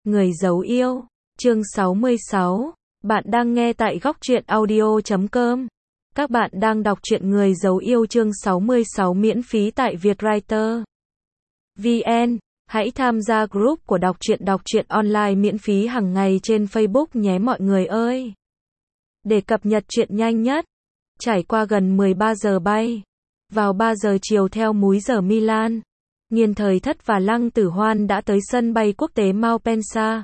Người dấu yêu, chương 66. Bạn đang nghe tại góc truyện audio.com. Các bạn đang đọc truyện Người dấu yêu chương 66 miễn phí tại Vietwriter VN. Hãy tham gia group của đọc truyện online miễn phí hàng ngày trên Facebook nhé mọi người ơi. Để cập nhật truyện nhanh nhất, trải qua gần 13 giờ bay, vào 3 giờ chiều theo múi giờ Milan, Nghiên Thời Thất và Lăng Tử Hoan đã tới sân bay quốc tế Malpensa.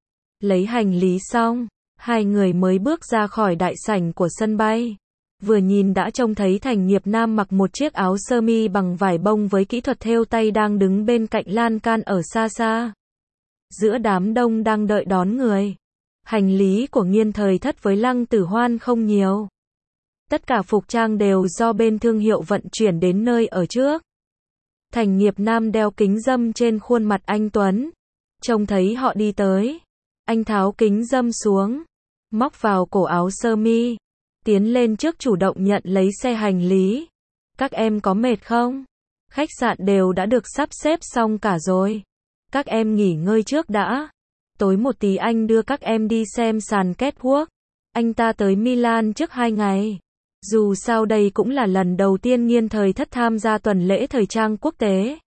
Lấy hành lý xong, hai người mới bước ra khỏi đại sảnh của sân bay. Vừa nhìn đã trông thấy Thành Nghiệp Nam mặc một chiếc áo sơ mi bằng vải bông với kỹ thuật thêu tay đang đứng bên cạnh lan can ở xa xa. Giữa đám đông đang đợi đón người. Hành lý của Nghiên Thời Thất với Lăng Tử Hoan không nhiều. Tất cả phục trang đều do bên thương hiệu vận chuyển đến nơi ở trước. Thành Nghiệp Nam đeo kính râm trên khuôn mặt anh tuấn. Trông thấy họ đi tới, anh tháo kính râm xuống, móc vào cổ áo sơ mi, tiến lên trước chủ động nhận lấy xe hành lý. Các em có mệt không? Khách sạn đều đã được sắp xếp xong cả rồi. Các em nghỉ ngơi trước đã. Tối một tí anh đưa các em đi xem sàn catwalk. Anh ta tới Milan trước 2 ngày. Dù sao đây cũng là lần đầu tiên Nghiên Thời Thất tham gia tuần lễ thời trang quốc tế.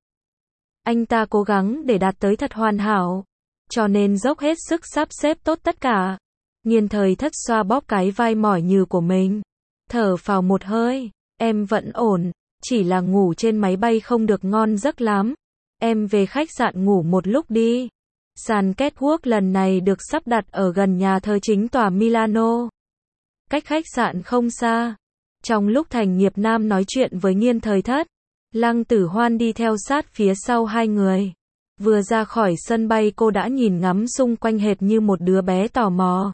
Anh ta cố gắng để đạt tới thật hoàn hảo, cho nên dốc hết sức sắp xếp tốt tất cả. Nghiên Thời Thất xoa bóp cái vai mỏi nhừ của mình, thở phào một hơi. Em vẫn ổn, chỉ là ngủ trên máy bay không được ngon giấc lắm. Em về khách sạn ngủ một lúc đi. Sàn catwalk lần này được sắp đặt ở gần nhà thờ chính tòa Milano, cách khách sạn không xa. Trong lúc Thành Nghiệp Nam nói chuyện với Nghiên Thời Thất, Lăng Tử Hoan đi theo sát phía sau hai người. Vừa ra khỏi sân bay cô đã nhìn ngắm xung quanh hệt như một đứa bé tò mò.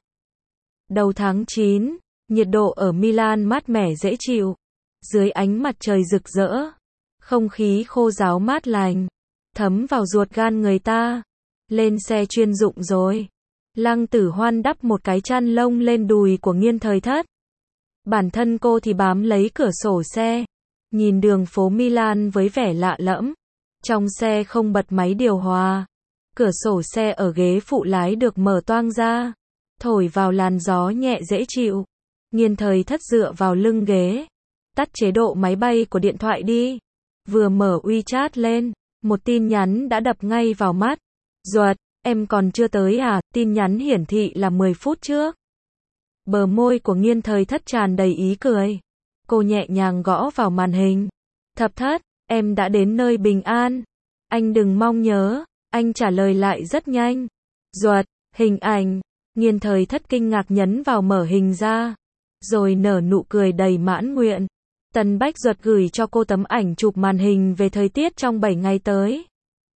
Đầu tháng 9, nhiệt độ ở Milan mát mẻ dễ chịu. Dưới ánh mặt trời rực rỡ, không khí khô ráo mát lành, thấm vào ruột gan người ta. Lên xe chuyên dụng rồi. Lăng Tử Hoan đắp một cái chăn lông lên đùi của Nghiên Thời Thất. Bản thân cô thì bám lấy cửa sổ xe, nhìn đường phố Milan với vẻ lạ lẫm. Trong xe không bật máy điều hòa. Cửa sổ xe ở ghế phụ lái được mở toang ra, thổi vào làn gió nhẹ dễ chịu. Nghiên Thời Thất dựa vào lưng ghế, tắt chế độ máy bay của điện thoại đi. Vừa mở WeChat lên, một tin nhắn đã đập ngay vào mắt. Duật, em còn chưa tới à? Tin nhắn hiển thị là 10 phút trước. Bờ môi của Nghiên Thời Thất tràn đầy ý cười. Cô nhẹ nhàng gõ vào màn hình. Thập Thất, em đã đến nơi bình an. Anh đừng mong nhớ. Anh trả lời lại rất nhanh. Duật, hình ảnh. Nghiên Thời Thất kinh ngạc nhấn vào mở hình ra, rồi nở nụ cười đầy mãn nguyện. Tần Bách Duật gửi cho cô tấm ảnh chụp màn hình về thời tiết trong 7 ngày tới.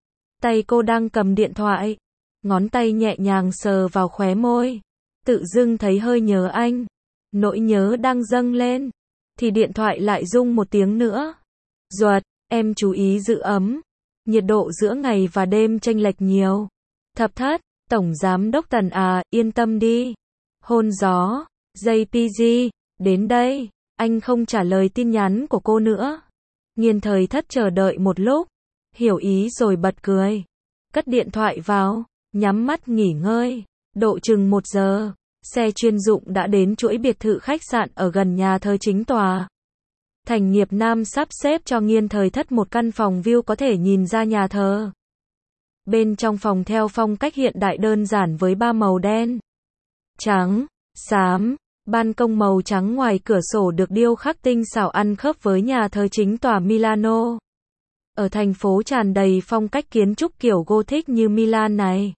Tay cô đang cầm điện thoại, ngón tay nhẹ nhàng sờ vào khóe môi. Tự dưng thấy hơi nhớ anh. Nỗi nhớ đang dâng lên, thì điện thoại lại rung một tiếng nữa. Duật, em chú ý giữ ấm. Nhiệt độ giữa ngày và đêm chênh lệch nhiều. Thập Thất, Tổng Giám đốc Tần à, yên tâm đi. Hôn gió, JPG, đến đây. Anh không trả lời tin nhắn của cô nữa. Nghiên Thời Thất chờ đợi một lúc, hiểu ý rồi bật cười. Cất điện thoại vào, nhắm mắt nghỉ ngơi. Độ chừng 1 giờ, xe chuyên dụng đã đến chuỗi biệt thự khách sạn ở gần nhà thờ chính tòa. Thành Nghiệp Nam sắp xếp cho Nghiên Thời Thất một căn phòng view có thể nhìn ra nhà thờ. Bên trong phòng theo phong cách hiện đại đơn giản với 3 màu đen, trắng, xám. Ban công màu trắng ngoài cửa sổ được điêu khắc tinh xảo ăn khớp với nhà thờ chính tòa Milano. Ở thành phố tràn đầy phong cách kiến trúc kiểu Gothic như Milan này,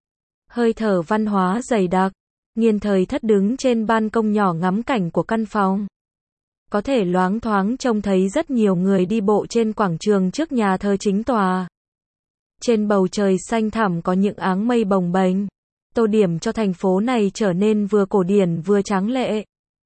hơi thở văn hóa dày đặc. Nghiên Thời Thất đứng trên ban công nhỏ ngắm cảnh của căn phòng. Có thể loáng thoáng trông thấy rất nhiều người đi bộ trên quảng trường trước nhà thờ chính tòa. Trên bầu trời xanh thẳm có những áng mây bồng bềnh, tô điểm cho thành phố này trở nên vừa cổ điển vừa tráng lệ.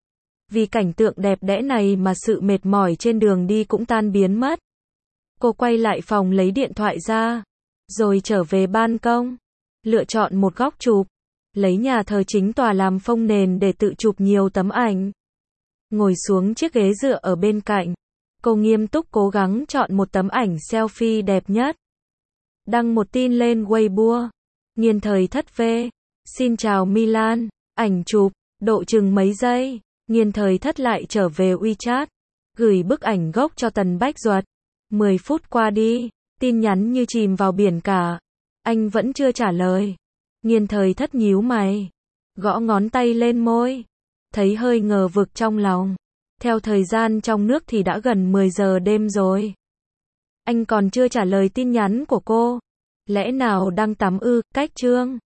Vì cảnh tượng đẹp đẽ này mà sự mệt mỏi trên đường đi cũng tan biến mất. Cô quay lại phòng lấy điện thoại ra, rồi trở về ban công, lựa chọn một góc chụp, lấy nhà thờ chính tòa làm phông nền để tự chụp nhiều tấm ảnh. Ngồi xuống chiếc ghế dựa ở bên cạnh, cô nghiêm túc cố gắng chọn một tấm ảnh selfie đẹp nhất. Đăng một tin lên Weibo. Nghiên thời thất v. Xin chào Milan. Ảnh chụp. Độ chừng mấy giây. Nghiên thời thất lại trở về WeChat. Gửi bức ảnh gốc cho Tần Bách Duật. 10 phút qua đi. Tin nhắn như chìm vào biển cả. Anh vẫn chưa trả lời. Nghiên thời thất nhíu mày. Gõ ngón tay lên môi. Thấy hơi ngờ vực trong lòng. Theo thời gian trong nước thì đã gần 10 giờ đêm rồi. Anh còn chưa trả lời tin nhắn của cô. Lẽ nào đang tắm ư? Cách chương